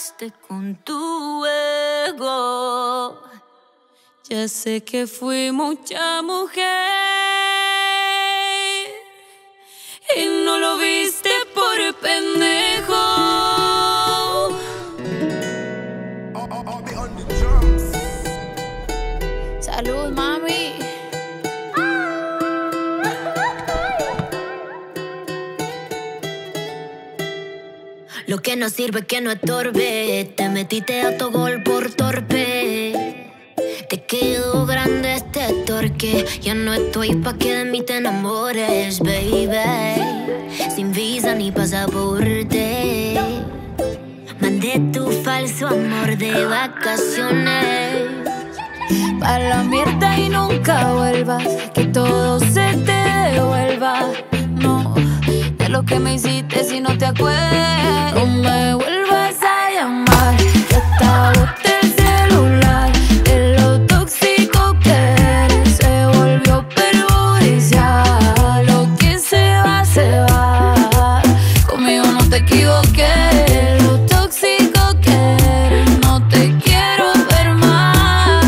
jugaste con tu ego. Ya sé que fui mucha mujer y no lo viste por pendejo. Salud, mami. Lo que no sirve que no estorbe. Te metiste a tu gol por torpe. Te quedó grande este torque. Ya no estoy pa' que de mí te enamores, baby. Sin visa ni pasaporte. Mandé tu falso amor de vacaciones Pa' la mierda y nunca vuelvas. Que todo se te devuelva. No, de lo que me hiciste si no te acuerdas. No me vuelvas a llamar. Ya está boté el celular. De lo tóxico que eres se volvió perjudicial. Lo que se va, se va. Conmigo no te equivoqué. Lo tóxico que eres, no te quiero ver más.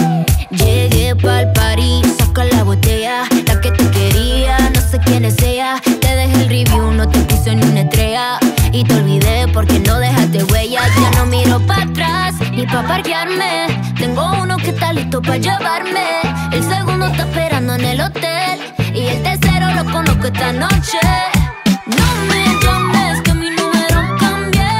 Llegué pa'l party, saca la botella. La que te quería, no sé quién es ella. Te dejé el review, no te puse ni una estrella. Y te olvidé porque no dejaste huella. Ya no miro para atrás, ni pa' parquearme. Tengo uno que está listo pa' llevarme. El segundo está esperando en el hotel. Y el tercero lo conozco esta noche. No me llames que mi número cambié.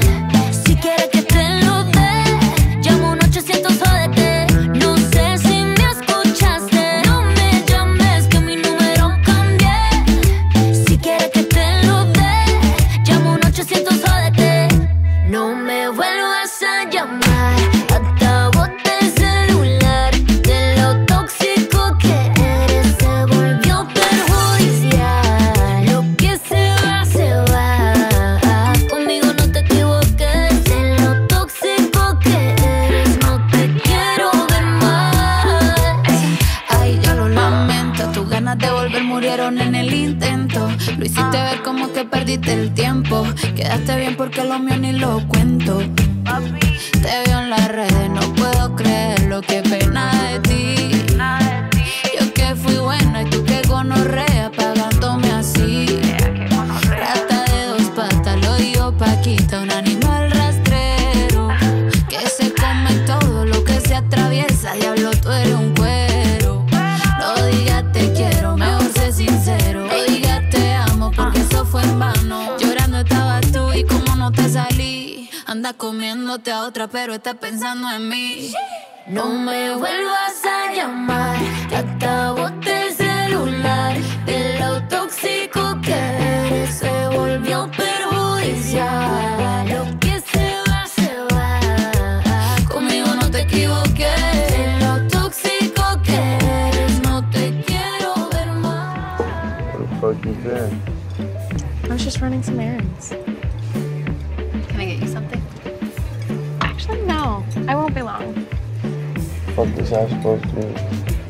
Si quieres que te lo dé, llamo un 800 jódete. No sé si me escuchaste. No me llames que mi número cambié. Si quieres que te lo dé, llamo un 800 jódete. No me vuelvas a llamar. Hasta boté el celular. De lo tóxico que eres se volvió perjudicial. Lo que se va, se va. Conmigo no te equivoques. De lo tóxico que eres, no te quiero ver más. Ay, yo lo lamento. Tus ganas de volver murieron en el intento. Lo hiciste ver como que perdiste el tiempo. Quedaste bien porque lo mío ni lo cuento. Te veo en las redes, no puedo creerlo. Qué pena de ti. Yo que fui buena y tú que gonorrea pagándome así. Rata de dos patas, lo digo Paquita, un animal rastrero que se come todo lo que se atraviesa. Diablo, tú eres un cuero. No digas te quiero, mejor sé sincero. No digas te amo porque eso fue en vano. Llorando estabas tú y como no te salí. Anda comiéndote a otra pero estás pensando en mí. No me vuelvas a llamar. Hasta boté el celular. De lo tóxico que eres se volvió perjudicial. Lo que se va, se va. Conmigo no te equivoqué. De lo tóxico que eres, no te quiero ver más. What the fuck you saying? I was just running some errands. Can I get you something? Actually, no. I won't be long. Fuck this house supposed to be?